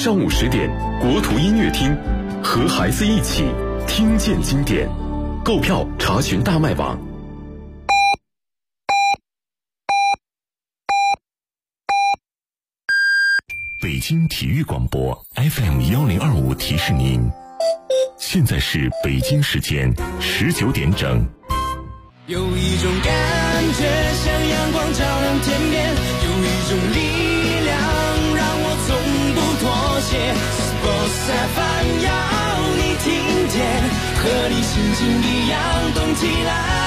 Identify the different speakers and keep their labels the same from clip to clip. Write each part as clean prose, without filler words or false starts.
Speaker 1: 上午10点，国图音乐厅，和孩子一起听见经典。购票查询大麦网。北京体育广播 FM1025提示您，现在是北京时间19点整。
Speaker 2: 有一种感觉像阳光照亮天边，有一种力量让我从不妥协。Sports FM 要你听见，和你心情一样动起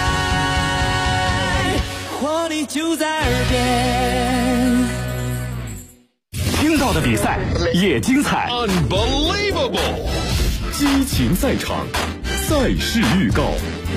Speaker 2: 来，活力就在耳边。
Speaker 3: 听到的比赛也精彩
Speaker 1: Unbelievable， 激情赛场，赛事预告。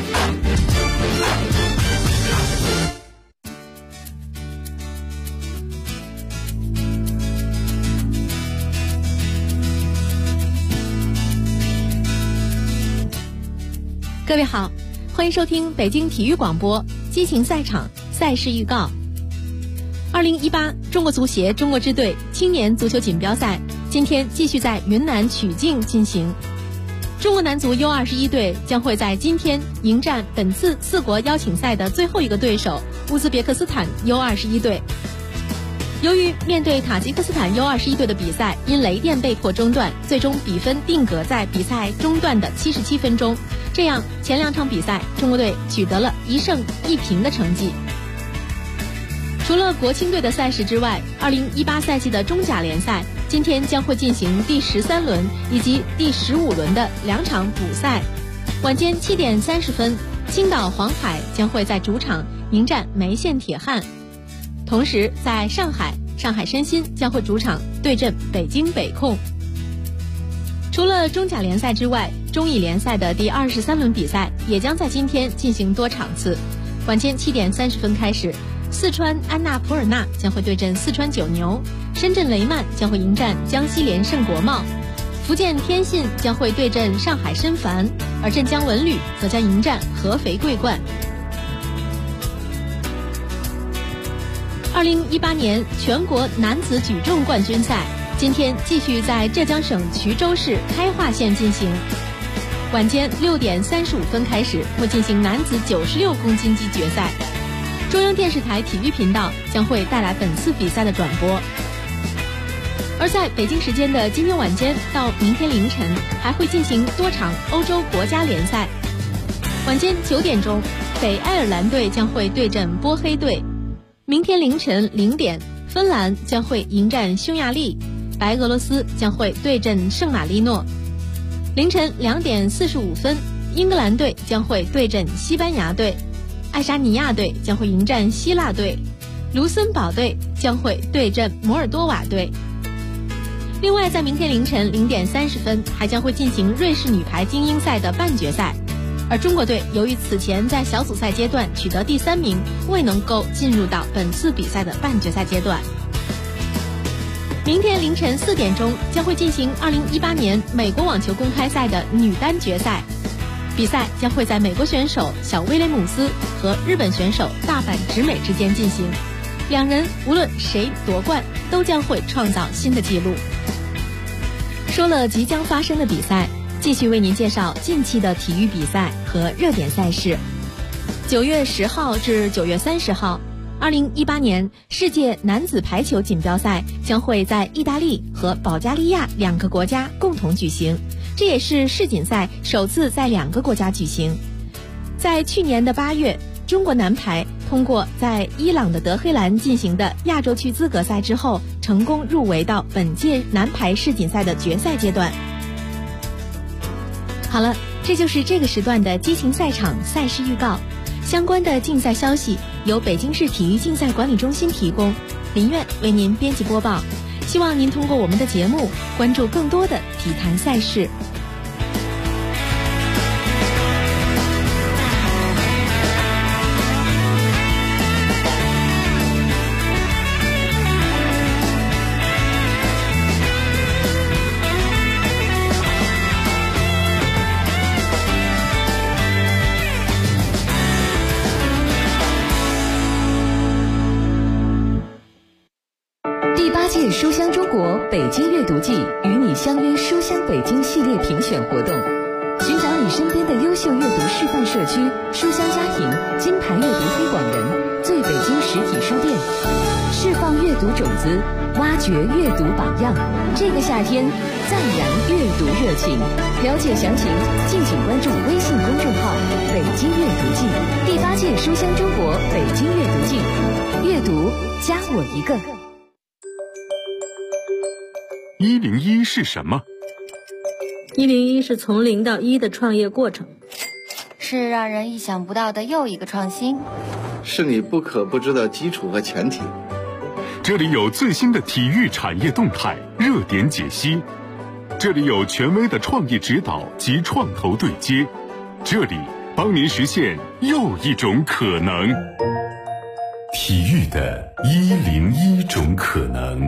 Speaker 4: 各位好，欢迎收听北京体育广播激情赛场赛事预告。2018中国足协中国支队青年足球锦标赛今天继续在云南曲靖进行。中国男足 U21 队将会在今天迎战本次4国邀请赛的最后一个对手乌兹别克斯坦 U21 队。由于面对塔吉克斯坦 U21 队的比赛因雷电被迫中断，最终比分定格在比赛中断的77分钟，这样前2场比赛中国队取得了1胜1平的成绩。除了国青队的赛事之外，2018赛季的中甲联赛今天将会进行第13轮以及第15轮的2场补赛。晚间7点30分，青岛黄海将会在主场迎战梅县铁汉。同时在上海申鑫将会主场对阵北京北控。除了中甲联赛之外，中乙联赛的第23轮比赛也将在今天进行多场次。晚间7点30分开始，四川安纳普尔纳将会对阵四川九牛，深圳雷曼将会迎战江西联盛国贸，福建天信将会对阵上海申凡，而镇江文旅则将迎战合肥桂冠。2018年全国男子举重冠军赛今天继续在浙江省衢州市开化县进行。晚间6点35分开始，会进行男子96公斤级决赛。中央电视台体育频道将会带来本次比赛的转播。而在北京时间的今天晚间到明天凌晨，还会进行多场欧洲国家联赛。晚间9点钟，北爱尔兰队将会对阵波黑队。明天凌晨0点，芬兰将会迎战匈牙利，白俄罗斯将会对阵圣马力诺。凌晨2点45分，英格兰队将会对阵西班牙队，爱沙尼亚队将会迎战希腊队，卢森堡队将会对阵摩尔多瓦队。另外在明天凌晨0点30分还将会进行瑞士女排精英赛的半决赛，而中国队由于此前在小组赛阶段取得第3名，未能够进入到本次比赛的半决赛阶段。明天凌晨4点钟将会进行2018年美国网球公开赛的女单决赛，比赛将会在美国选手小威廉姆斯和日本选手大阪直美之间进行，两人无论谁夺冠都将会创造新的纪录。说了即将发生的比赛，继续为您介绍近期的体育比赛和热点赛事。9月10号至9月30号，2018年世界男子排球锦标赛将会在意大利和保加利亚2个国家共同举行，这也是世锦赛首次在2个国家举行。在去年的8月，中国男排通过在伊朗的德黑兰进行的亚洲区资格赛之后，成功入围到本届男排世锦赛的决赛阶段。好了，这就是这个时段的激情赛场赛事预告。相关的竞赛消息由北京市体育竞赛管理中心提供，林苑为您编辑播报。希望您通过我们的节目关注更多的体坛赛事。
Speaker 5: 书香中国北京阅读季与你相约书香北京系列评选活动，寻找你身边的优秀阅读示范社区、书香家庭、金牌阅读推广人、最北京实体书店，释放阅读种子，挖掘阅读榜样。这个夏天，赞扬阅读热情。了解详情，敬请关注微信公众号“北京阅读季”，第8届书香中国北京阅读季，阅读加我一个。
Speaker 3: 101是什么
Speaker 6: ？101是从0到1的创业过程，
Speaker 7: 是让人意想不到的又一个创新，
Speaker 8: 是你不可不知的基础和前提。
Speaker 3: 这里有最新的体育产业动态、热点解析，这里有权威的创意指导及创投对接，这里帮您实现又一种可能。
Speaker 1: 体育的101种可能。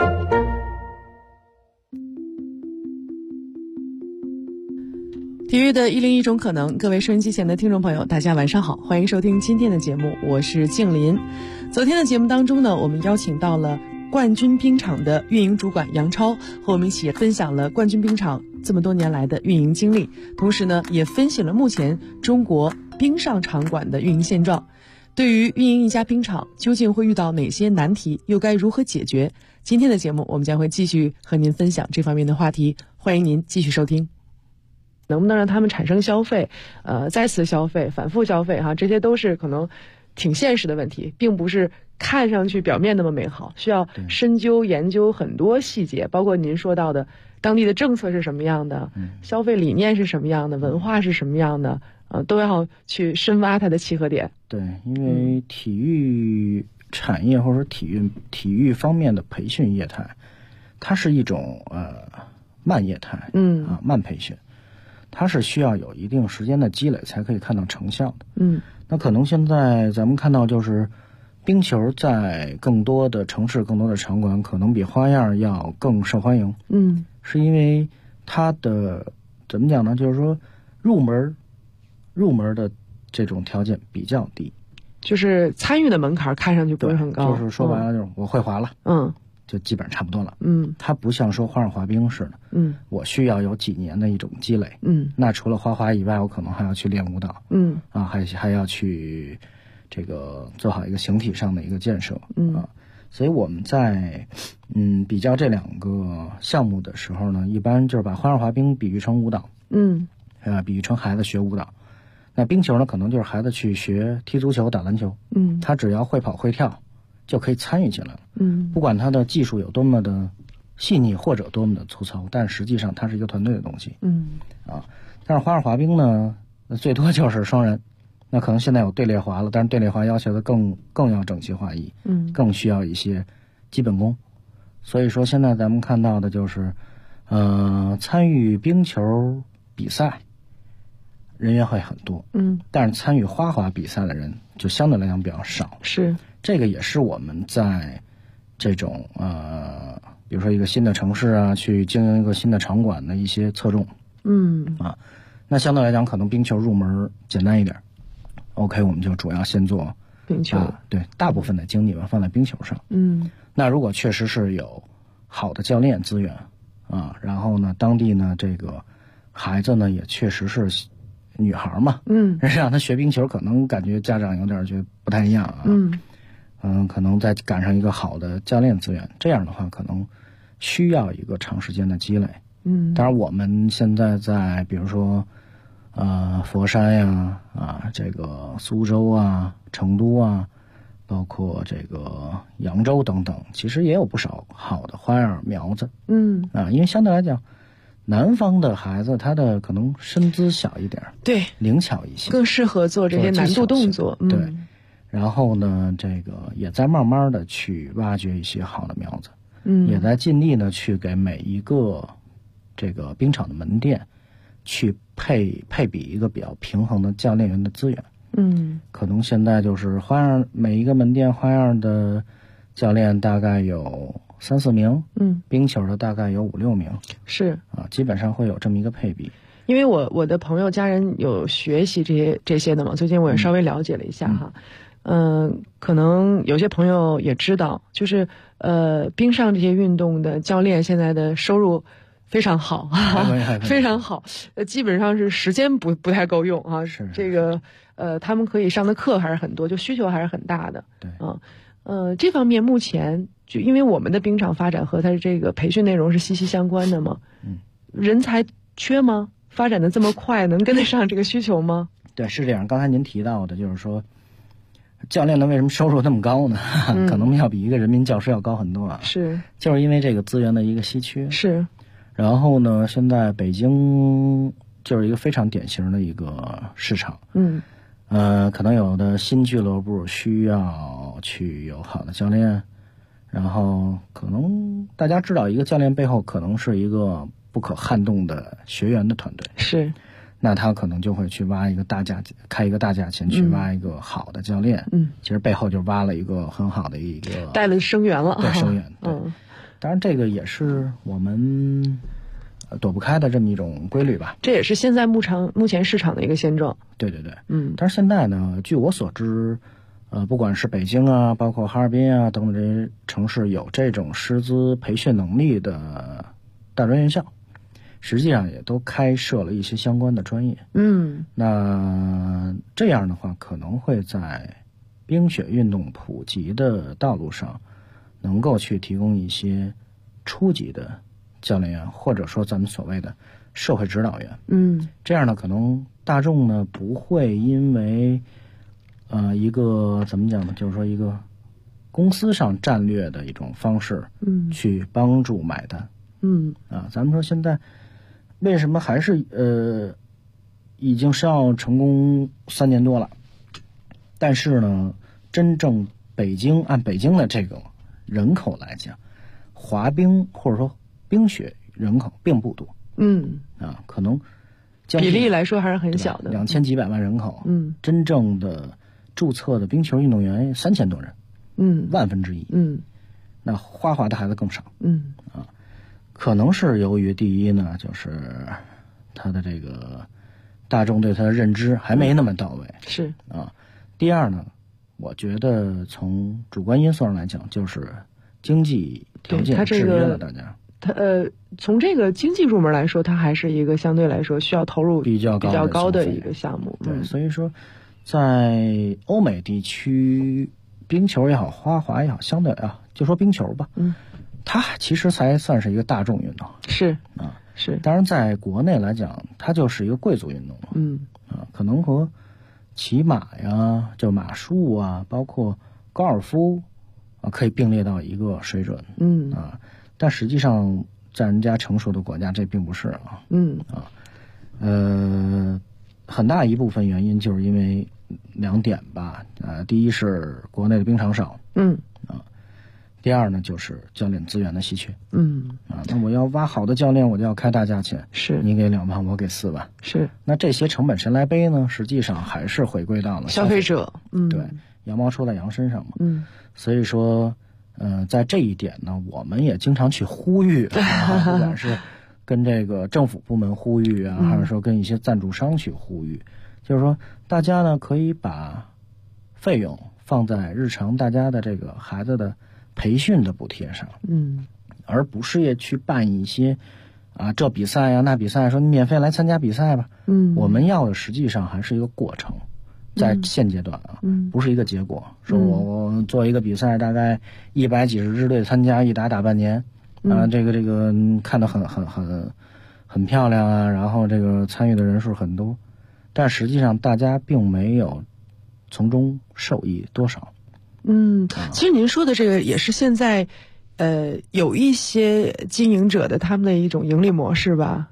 Speaker 9: 体育的101种可能，各位收音机前的听众朋友，大家晚上好，欢迎收听今天的节目，我是静林。昨天的节目当中呢，我们邀请到了冠军冰场的运营主管杨超，和我们一起分享了冠军冰场这么多年来的运营经历，同时呢，也分析了目前中国冰上场馆的运营现状。对于运营一家冰场，究竟会遇到哪些难题，又该如何解决？今天的节目，我们将会继续和您分享这方面的话题，欢迎您继续收听。能不能让他们产生消费，再次消费、反复消费哈，这些都是可能挺现实的问题，并不是看上去表面那么美好，需要深究研究很多细节，包括您说到的当地的政策是什么样的，消费理念是什么样的，文化是什么样的，都要去深挖它的契合点。
Speaker 10: 对，因为体育产业或者说体育方面的培训业态，它是一种慢业态，慢培训。它是需要有一定时间的积累才可以看到成效的。那可能现在咱们看到就是冰球在更多的城市、更多的场馆可能比花样要更受欢迎。是因为它的怎么讲呢？就是说入门的这种条件比较低，
Speaker 9: 就是参与的门槛看上去不是很高。
Speaker 10: 就是说白了就是我会滑了。就基本上差不多了。它不像说花样滑冰似的。我需要有几年的一种积累。那除了滑以外，我可能还要去练舞蹈。还要去这个做好一个形体上的一个建设。所以我们在比较这两个项目的时候呢，一般就是把花样滑冰比喻成舞蹈。比喻成孩子学舞蹈。那冰球呢，可能就是孩子去学踢足球、打篮球。他只要会跑会跳，就可以参与进来了。不管他的技术有多么的细腻或者多么的粗糙，但实际上它是一个团队的东西。但是花样滑冰呢，最多就是双人，那可能现在有队列滑了，但是队列滑要求的更要整齐划一，更需要一些基本功。所以说现在咱们看到的就是参与冰球比赛人员会很多，但是参与花滑比赛的人就相对来讲比较少。
Speaker 9: 是，这
Speaker 10: 个也是我们在这种比如说一个新的城市啊，去经营一个新的场馆的一些侧重。那相对来讲可能冰球入门简单一点 ，OK， 我们就主要先做
Speaker 9: 冰球，
Speaker 10: 对，大部分的精力吧放在冰球上。那如果确实是有好的教练资源然后呢，当地呢这个孩子呢也确实是女孩嘛，让她学冰球，可能感觉家长有点觉得不太一样啊。可能再赶上一个好的教练资源，这样的话可能需要一个长时间的积累。当然我们现在在比如说佛山呀这个苏州啊、成都啊，包括这个扬州等等，其实也有不少好的花样苗子。因为相对来讲南方的孩子他的可能身姿小一点，
Speaker 9: 对，
Speaker 10: 灵巧一些，
Speaker 9: 更适合做这些难度动作。
Speaker 10: 对，然后呢这个也在慢慢的去挖掘一些好的苗子，也在尽力的去给每一个这个冰场的门店去配比一个比较平衡的教练员的资源。可能现在就是花样每一个门店花样的教练大概有3-4名，冰球的大概有5-6名，
Speaker 9: 是
Speaker 10: 基本上会有这么一个配比。
Speaker 9: 因为我的朋友家人有学习这些的嘛，最近我也稍微了解了一下哈。 可能有些朋友也知道，就是冰上这些运动的教练现在的收入非常好非常好，基本上是时间不太够用啊。
Speaker 10: 是
Speaker 9: 这个他们可以上的课还是很多，就需求还是很大的。
Speaker 10: 对
Speaker 9: 这方面目前就因为我们的冰场发展和它这个培训内容是息息相关的嘛，人才缺吗？发展的这么快，能跟得上这个需求吗？
Speaker 10: 对，是这样。刚才您提到的，就是说，教练呢为什么收入那么高呢？可能要比一个人民教师要高很多啊。
Speaker 9: 是，
Speaker 10: 就是因为这个资源的一个稀缺。
Speaker 9: 是。
Speaker 10: 然后呢，现在北京就是一个非常典型的一个市场。可能有的新俱乐部需要去有好的教练，然后可能大家知道一个教练背后可能是一个不可撼动的学员的团队。
Speaker 9: 是。
Speaker 10: 那他可能就会去挖一个开一个大价钱去挖一个好的教练。其实背后就挖了一个很好的一个
Speaker 9: 带了生源了。
Speaker 10: 对，生源。对。当然这个也是我们躲不开的这么一种规律吧。
Speaker 9: 这也是现在目前市场的一个现状。
Speaker 10: 对。但是现在呢，据我所知，不管是北京啊，包括哈尔滨啊等等这些城市有这种师资培训能力的大专院校，实际上也都开设了一些相关的专业。那这样的话，可能会在冰雪运动普及的道路上，能够去提供一些初级的教练员，或者说咱们所谓的社会指导员。这样呢，可能大众呢不会因为一个怎么讲呢，就是说一个公司上战略的一种方式，去帮助买单。咱们说现在为什么还是已经申奥成功3年多了，但是呢，真正按北京的这个人口来讲，滑冰或者说冰雪人口并不多。可能
Speaker 9: 比例来说还是很小的
Speaker 10: ，2000几百万人口。真正的注册的冰球运动员3000多人。1/1000。那花滑的孩子更少。可能是由于第一呢，就是他的这个大众对他的认知还没那么到位。
Speaker 9: 是。
Speaker 10: 第二呢，我觉得从主观因素上来讲，就是经济条件制约了大家。
Speaker 9: 从这个经济入门来说，它还是一个相对来说需要投入比较高的一个项目。
Speaker 10: 对，所以说在欧美地区，冰球也好，花滑也好，相对就说冰球吧，它其实才算是一个大众运动。
Speaker 9: 是。
Speaker 10: 当然在国内来讲，它就是一个贵族运动了。可能和骑马呀，就马术啊，包括高尔夫可以并列到一个水准。但实际上在人家成熟的国家，这并不是很大一部分原因就是因为2点吧。第一是国内的冰场少。第二呢，就是教练资源的稀缺。那我要挖好的教练，我就要开大价钱。
Speaker 9: 是。
Speaker 10: 你给2万，我给4万。
Speaker 9: 是。
Speaker 10: 那这些成本谁来背呢？实际上还是回归到了
Speaker 9: 消费者。
Speaker 10: 对，羊毛出在羊身上嘛。所以说，在这一点呢，我们也经常去呼吁，不管是跟这个政府部门呼吁啊，还是说跟一些赞助商去呼吁，就是说大家呢可以把费用放在日常大家的这个孩子的培训的补贴上，而不是也去办一些这比赛呀那比赛，说你免费来参加比赛吧。我们要的实际上还是一个过程，在现阶段不是一个结果。说我做一个比赛，大概100几十支队参加，一打半年，这个看得很漂亮啊，然后这个参与的人数很多，但实际上大家并没有从中受益多少。
Speaker 9: 其实您说的这个也是现在有一些经营者的他们的一种盈利模式吧。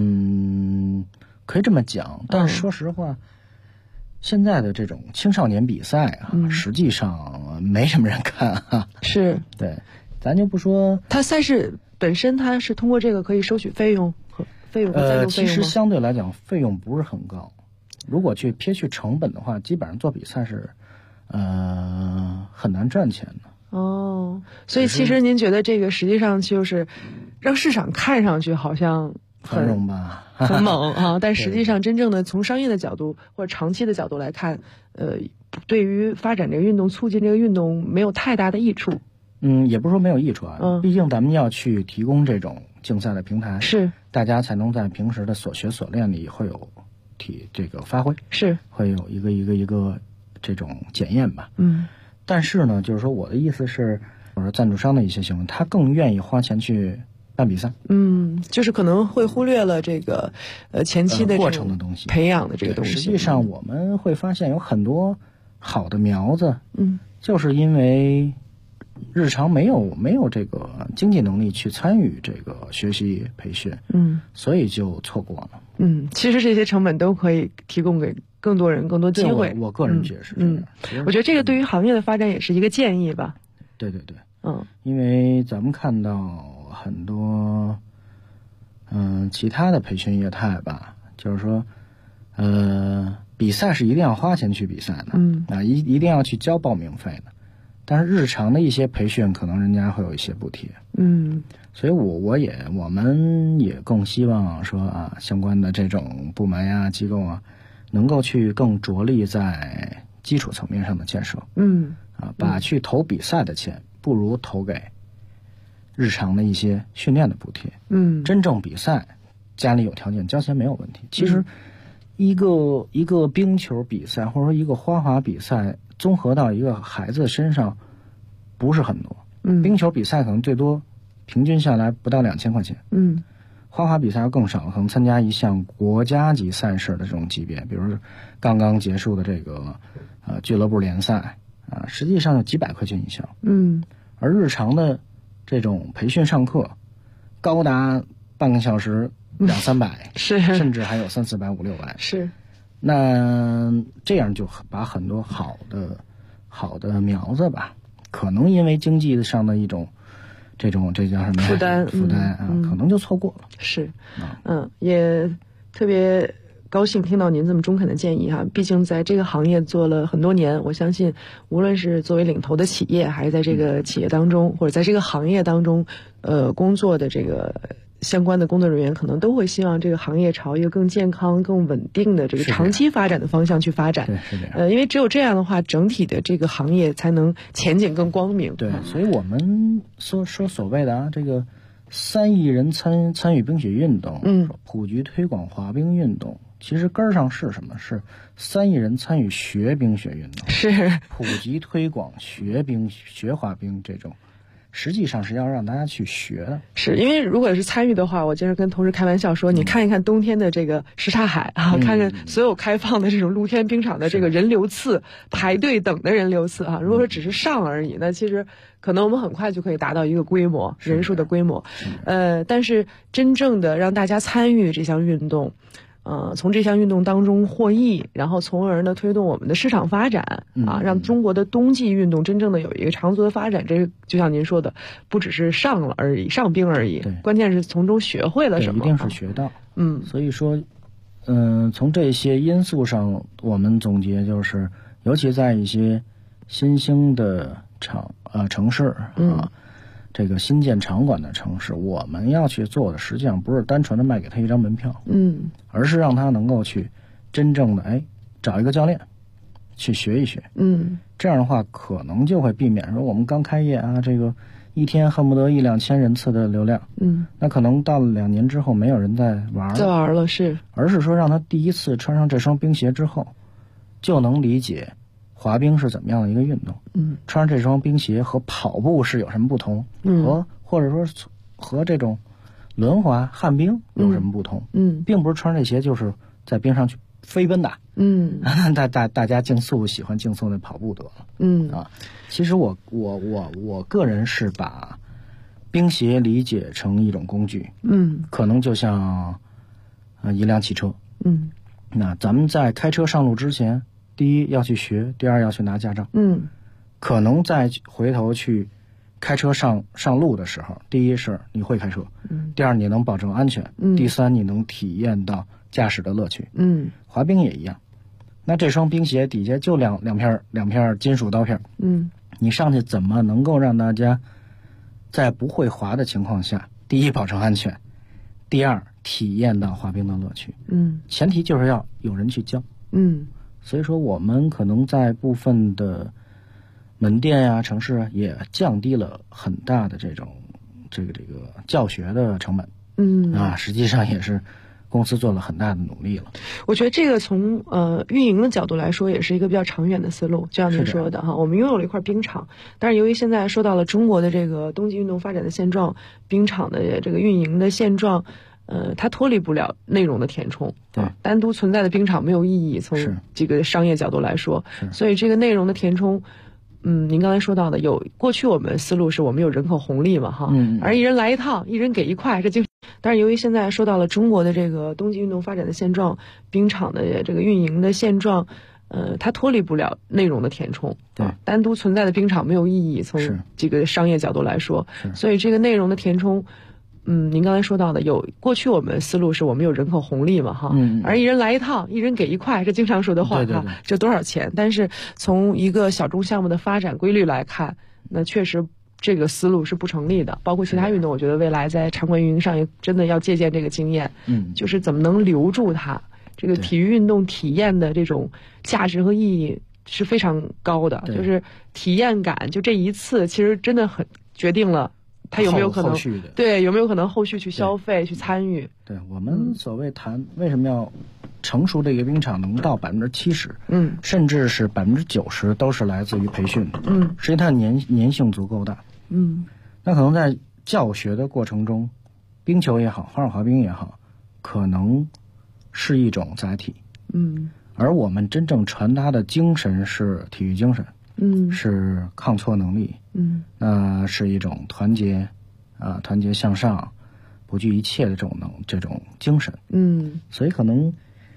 Speaker 10: 可以这么讲，但是说实话，现在的这种青少年比赛实际上没什么人看
Speaker 9: 是。
Speaker 10: 对，咱就不说
Speaker 9: 它赛事本身，它是通过这个可以收取费用和赞助费用吗？
Speaker 10: 其实相对来讲费用不是很高，如果撇去成本的话，基本上做比赛是很难赚钱的。
Speaker 9: 所以其实您觉得这个实际上就是让市场看上去好像
Speaker 10: 繁荣吧，
Speaker 9: 很猛啊。但实际上，真正的从商业的角度或者长期的角度来看，对于发展这个运动、促进这个运动没有太大的益处。
Speaker 10: 也不是说没有益处啊，毕竟咱们要去提供这种竞赛的平台，
Speaker 9: 是
Speaker 10: 大家才能在平时的所学所练里会有这个发挥，
Speaker 9: 是会
Speaker 10: 有一个这种检验吧。但是呢，就是说我的意思是，我说赞助商的一些行为，他更愿意花钱去办比赛，
Speaker 9: 就是可能会忽略了这个前期的
Speaker 10: 过程的东西，
Speaker 9: 培养的这个东西。
Speaker 10: 实际上我们会发现有很多好的苗子，就是因为日常没有这个经济能力去参与这个学习培训，所以就错过了。
Speaker 9: 其实这些成本都可以提供给更多人更多机会。
Speaker 10: 我个人觉得是这样。
Speaker 9: 我觉得这个对于行业的发展也是一个建议吧。
Speaker 10: 对，因为咱们看到很多其他的培训业态吧，就是说比赛是一定要花钱去比赛的，一定要去交报名费的。但是日常的一些培训可能人家会有一些补贴，所以我们也更希望说相关的这种部门呀、机构啊，能够去更着力在基础层面上的建设，把去投比赛的钱不如投给日常的一些训练的补贴，真正比赛家里有条件交钱没有问题。其实一个冰球比赛或者说一个花滑比赛，综合到一个孩子身上不是很多，冰球比赛可能最多平均下来不到2000块钱，花滑比赛要更少，可能参加一项国家级赛事的这种级别，比如刚刚结束的这个俱乐部联赛实际上有几百块钱一项，而日常的这种培训上课高达半个小时200-300，
Speaker 9: 是
Speaker 10: 甚至还有300-400、500-600，
Speaker 9: 是。
Speaker 10: 那这样就把很多好的苗子吧，可能因为经济上的一种这叫什么
Speaker 9: 负担
Speaker 10: 可能就错过了。
Speaker 9: 是，也特别高兴听到您这么中肯的建议哈。毕竟在这个行业做了很多年，我相信无论是作为领头的企业，还是在这个企业当中，或者在这个行业当中工作的这个相关的工作人员，可能都会希望这个行业朝一个更健康、更稳定的这个长期发展的方向去发展。
Speaker 10: 对，是这样。
Speaker 9: 因为只有这样的话，整体的这个行业才能前景更光明。
Speaker 10: 对，所以我们说所谓的这个3亿人参与冰雪运动，普及推广滑冰运动，其实根儿上是什么？是3亿人参与学冰雪运动，
Speaker 9: 是
Speaker 10: 普及推广学滑冰这种。实际上是要让大家去学的，
Speaker 9: 是因为如果是参与的话，我经常跟同事开玩笑说，你看一看冬天的这个什刹海看看所有开放的这种露天冰场的这个人流次，排队等的人流次如果说只是上而已，那其实可能我们很快就可以达到一个规模，人数的规模。但是真正的让大家参与这项运动，从这项运动当中获益，然后从而呢推动我们的市场发展让中国的冬季运动真正的有一个长足的发展。这就像您说的，不只是上冰而已，关键是从中学会了什么，
Speaker 10: 一定是学到。所以说，从这些因素上，我们总结就是，尤其在一些新兴的城市这个新建场馆的城市，我们要去做的实际上不是单纯的卖给他一张门票，而是让他能够去真正的找一个教练去学一学，这样的话可能就会避免说我们刚开业这个一天恨不得1-2千人次的流量，那可能到了2年之后没有人再玩了，
Speaker 9: 是，
Speaker 10: 而是说让他第一次穿上这双冰鞋之后，就能理解滑冰是怎么样的一个运动，穿上这双冰鞋和跑步是有什么不同，或者说和这种轮滑、旱冰有什么不同，并不是穿这鞋就是在冰上去飞奔的，大家喜欢竞速的跑步得了，其实我个人是把冰鞋理解成一种工具，可能就像一辆汽车，那咱们在开车上路之前，第一要去学，第二要去拿驾照，可能再回头去开车上路的时候，第一是你会开车，第二你能保证安全，第三你能体验到驾驶的乐趣，滑冰也一样。那这双冰鞋底下就两片金属刀片，你上去怎么能够让大家在不会滑的情况下，第一保证安全，第二体验到滑冰的乐趣。前提就是要有人去教。所以说我们可能在部分的门店呀、城市也降低了很大的这个教学的成本。实际上也是公司做了很大的努力了。
Speaker 9: 我觉得这个从运营的角度来说，也是一个比较长远的思路。就像您说的哈，我们拥有了一块冰场，但是由于现在说到了中国的这个冬季运动发展的现状，冰场的这个运营的现状，它脱离不了内容的填充。
Speaker 10: 对，
Speaker 9: 单独存在的冰场没有意义，从这个商业角度来说。所以这个内容的填充，您刚才说到的，过去我们思路是我们有人口红利嘛哈，而一人来一趟，一人给一块，这就。但是由于现在说到了中国的这个冬季运动发展的现状，冰场的这个运营的现状，它脱离不了内容的填充。
Speaker 10: 对，
Speaker 9: 单独存在的冰场没有意义，从这个商业角度来说。所以这个内容的填充，您刚才说到的，过去我们思路是我们有人口红利嘛哈，而一人来一趟，一人给一块，这经常说的话哈，这多少钱？但是从一个小众项目的发展规律来看，那确实这个思路是不成立的。包括其他运动，我觉得未来在场馆运营上也真的要借鉴这个经验。就是怎么能留住它，这个体育运动体验的这种价值和意义是非常高的，就是体验感，就这一次其实真的很决定了他有没有可能有没有可能后续去消费去参与。
Speaker 10: 对，我们所谓谈为什么要成熟的一个冰场能到70%，甚至是90%都是来自于培训的。实际它粘性足够大。那可能在教学的过程中，冰球也好，花式滑冰也好，可能是一种载体。而我们真正传达的精神是体育精神。是抗挫能力。那是一种团结向上，不惧一切的这种精神。所以可能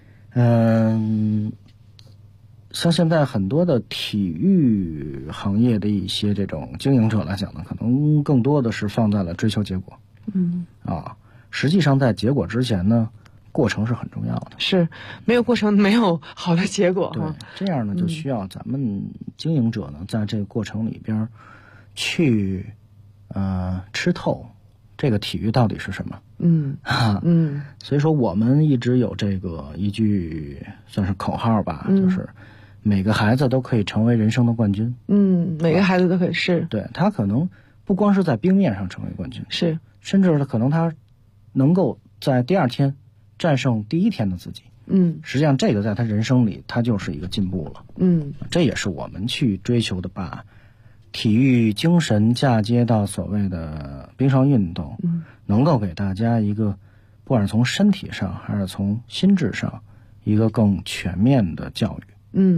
Speaker 10: 像现在很多的体育行业的一些这种经营者来讲呢，可能更多的是放在了追求结果。实际上在结果之前呢，过程是很重要的。是，
Speaker 9: 没有过程没有好的结果。
Speaker 10: 对，这样呢就需要咱们经营者呢在这个过程里边去吃透这个体育到底是什么。所以说我们一直有这个一句算是口号吧，就是每个孩子都可以成为人生的冠军。
Speaker 9: 每个孩子都可以，是。
Speaker 10: 对，他可能不光是在冰面上成为冠军，
Speaker 9: 是，
Speaker 10: 甚至可能他能够在第二天战胜第一天的自己。实际上这个在他人生里他就是一个进步了。这也是我们去追求的，把体育精神嫁接到所谓的冰上运动，能够给大家一个不管是从身体上还是从心智上一个更全面的教育。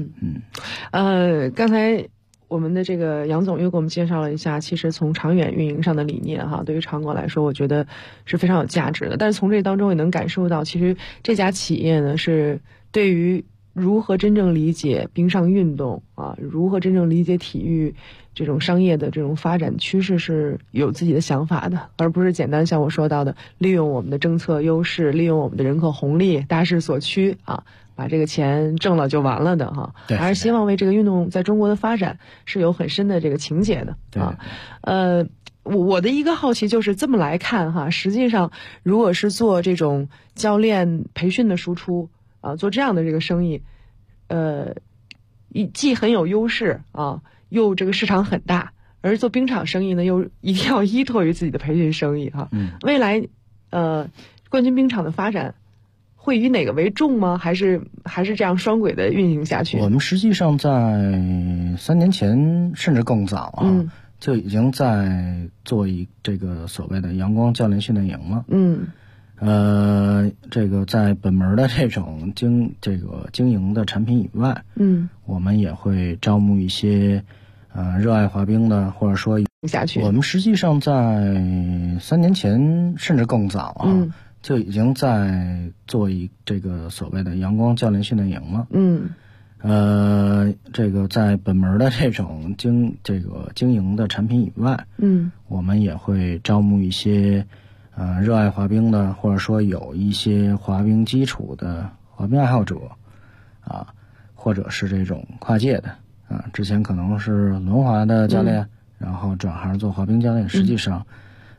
Speaker 9: 刚才我们的这个杨总又给我们介绍了一下，其实从长远运营上的理念哈，对于场馆来说，我觉得是非常有价值的。但是从这当中也能感受到，其实这家企业呢是对于如何真正理解冰上运动啊，如何真正理解体育这种商业的这种发展趋势是有自己的想法的，而不是简单像我说到的利用我们的政策优势，利用我们的人口红利，大势所趋啊，把这个钱挣了就完了的哈。对，而是希望为这个运动在中国的发展是有很深的这个情节的啊。我的一个好奇就是这么来看哈，实际上如果是做这种教练培训的输出啊，做这样的这个生意，既很有优势啊，又这个市场很大，而做冰场生意呢，又一定要依托于自己的培训生意哈。未来冠军冰场的发展会以哪个为重吗？还是这样双轨的运行下去？
Speaker 10: 我们实际上在3年前甚至更早啊，就已经在做这个所谓的阳光教练训练营了。这个在本门的这种经营的产品以外，我们也会招募一些热爱滑冰的，或者说
Speaker 9: 下去。
Speaker 10: 我们实际上在3年前甚至更早啊，就已经在做这个所谓的阳光教练训练营了。这个在本门的这种经营的产品以外，我们也会招募一些热爱滑冰的，或者说有一些滑冰基础的滑冰爱好者啊，或者是这种跨界的啊，之前可能是轮滑的教练，然后转行做滑冰教练，实际上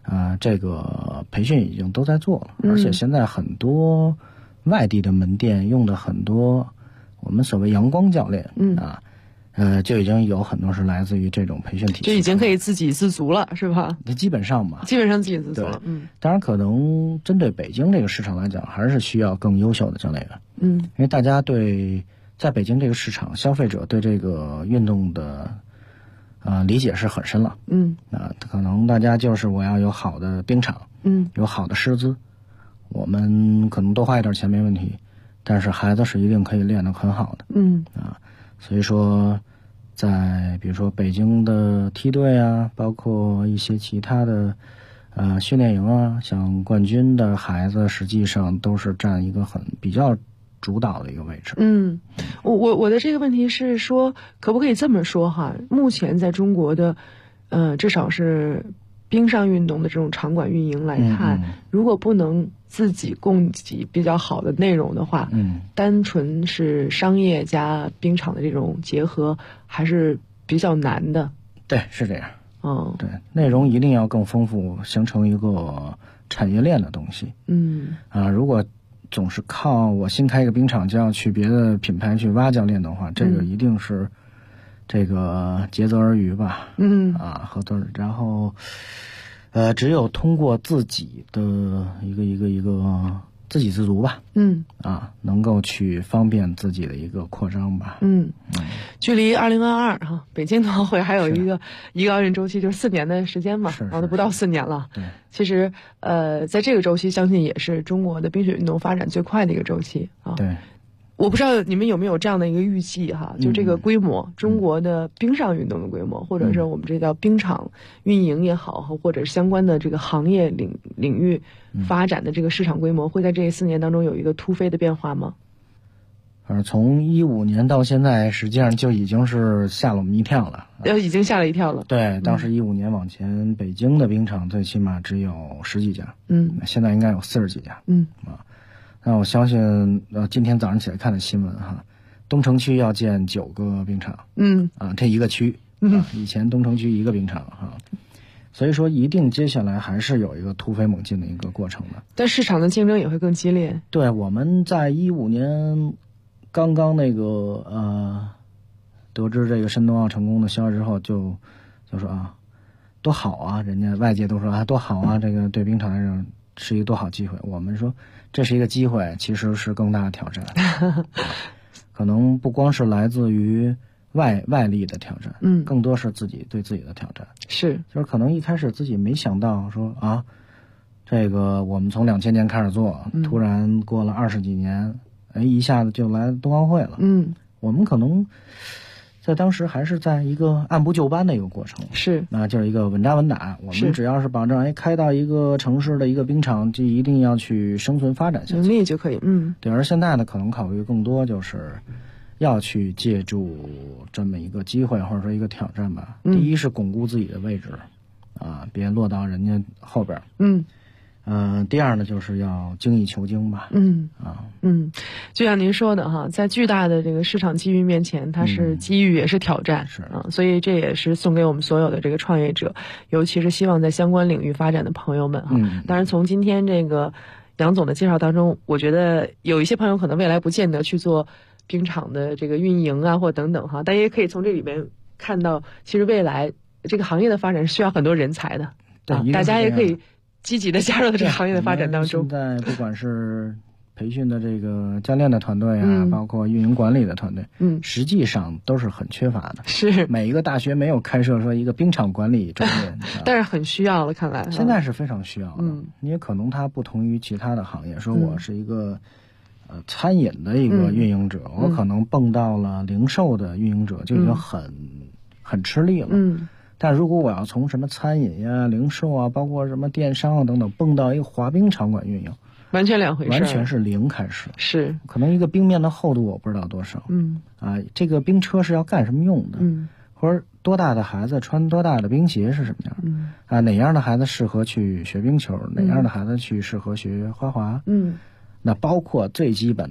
Speaker 10: 这个培训已经都在做了，而且现在很多外地的门店用的很多我们所谓阳光教练，就已经有很多是来自于这种培训体系，
Speaker 9: 就已经可以自给自足了，是吧？
Speaker 10: 基本上吧，
Speaker 9: 基本上自给自足了。
Speaker 10: 当然可能针对北京这个市场来讲，还是需要更优秀的教练员。因为大家在北京这个市场，消费者对这个运动的理解是很深了。可能大家就是我要有好的冰场，有好的师资，我们可能多花一点钱没问题，但是孩子是一定可以练得很好的。所以说在比如说北京的梯队啊，包括一些其他的训练营啊，像冠军的孩子实际上都是占一个比较主导的一个位置。
Speaker 9: 我的这个问题是说，可不可以这么说哈？目前在中国的至少是冰上运动的这种场馆运营来看，如果不能自己供给比较好的内容的话，单纯是商业加冰场的这种结合还是比较难的。
Speaker 10: 对，是这样。对，内容一定要更丰富，形成一个产业链的东西。如果总是靠我新开一个冰场就要去别的品牌去挖教练的话，这个一定是这个竭泽而渔吧。合作，然后只有通过自己的一个自给自足吧，能够去方便自己的一个扩张吧。
Speaker 9: 距离2022哈北京冬奥会还有一个奥运周期，就是4年的时间嘛，然后都不到4年了。
Speaker 10: 对，
Speaker 9: 其实在这个周期，相信也是中国的冰雪运动发展最快的一个周期啊。
Speaker 10: 对。
Speaker 9: 我不知道你们有没有这样的一个预计哈，就这个规模，中国的冰上运动的规模，或者是我们这叫冰场运营也好，或者是相关的这个行业领域发展的这个市场规模，会在这4年当中有一个突飞的变化吗？
Speaker 10: 从15年到现在，实际上就已经是吓了我们一跳了。
Speaker 9: 已经吓了一跳了。
Speaker 10: 对，当时15年往前，北京的冰场最起码只有10几家，现在应该有40几家，那我相信，今天早上起来看的新闻哈，东城区要建9个冰场，这一个区，以前东城区一个冰场哈，所以说一定接下来还是有一个突飞猛进的一个过程的。
Speaker 9: 但市场的竞争也会更激烈。
Speaker 10: 对，我们在15年刚刚那个得知这个申冬奥成功的消息之后，就说多好啊，人家外界都说多好啊，这个对冰场来讲是一个多好机会。我们说这是一个机会，其实是更大的挑战。可能不光是来自于外力的挑战，更多是自己对自己的挑战。
Speaker 9: 是，
Speaker 10: 就是可能一开始自己没想到说这个我们从2000年开始做，突然过了20几年，一下子就来冬奥会了。我们可能在当时还是在一个按部就班的一个过程，就是一个稳扎稳打。我们只要是保证开到一个城市的一个冰场，就一定要去生存发展下去，
Speaker 9: 能力就可以。
Speaker 10: 对。而现在呢，可能考虑更多就是要去借助这么一个机会或者说一个挑战吧。第一是巩固自己的位置，别落到人家后边。第二呢，就是要精益求精吧。
Speaker 9: 就像您说的哈，在巨大的这个市场机遇面前，它是机遇也是挑战，所以这也是送给我们所有的这个创业者，尤其是希望在相关领域发展的朋友们哈。当然，从今天这个杨总的介绍当中，我觉得有一些朋友可能未来不见得去做冰场的这个运营啊，或等等哈，但也可以从这里面看到，其实未来这个行业的发展是需要很多人才的。大家也可以积极的加入到这个行业的发展当中。
Speaker 10: 现在不管是培训的这个教练的团队啊，包括运营管理的团队，实际上都是很缺乏的。
Speaker 9: 是，
Speaker 10: 每一个大学没有开设说一个冰场管理专业，
Speaker 9: 但是很需要了，看来
Speaker 10: 现在是非常需要的。因为可能它不同于其他的行业，说我是一个餐饮的一个运营者，我可能蹦到了零售的运营者就已经很吃力了。但如果我要从什么餐饮呀、零售啊，包括什么电商啊等等，蹦到一个滑冰场馆运营，
Speaker 9: 完全两回事，
Speaker 10: 完全是零开始。
Speaker 9: 是，
Speaker 10: 可能一个冰面的厚度我不知道多少，这个冰车是要干什么用的，或者多大的孩子穿多大的冰鞋是什么样，哪样的孩子适合去学冰球，哪样的孩子适合学花滑，那包括最基本的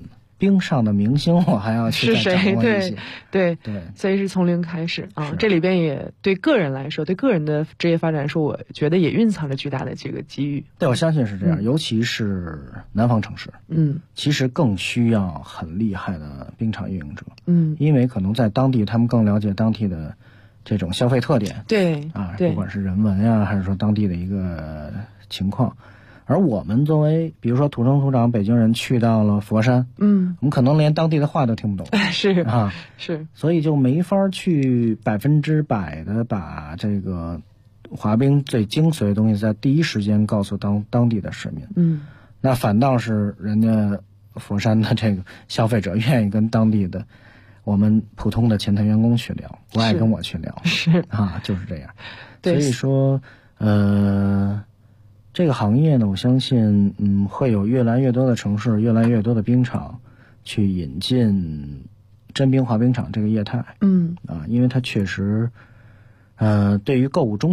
Speaker 10: 冰上的明星我还要去再掌握一些。
Speaker 9: 对，所以是从零开始啊。这里边也对个人来说，对个人的职业发展来说，我觉得也蕴藏着巨大的这个机遇。
Speaker 10: 对，我相信是这样，尤其是南方城市，其实更需要很厉害的冰场运营者，因为可能在当地他们更了解当地的这种消费特点，
Speaker 9: 对，
Speaker 10: 不管是人文呀，还是说当地的一个情况。而我们作为比如说土生土长北京人去到了佛山，我们可能连当地的话都听不懂，
Speaker 9: 是，
Speaker 10: 所以就没法去100%的把这个滑冰最精髓的东西在第一时间告诉当地的市民，那反倒是人家佛山的这个消费者愿意跟当地的我们普通的前台员工去聊，不爱跟我去聊，就是这样。所以说这个行业呢，我相信会有越来越多的城市，越来越多的冰场去引进真冰滑冰场这个业态，因为它确实对于购物中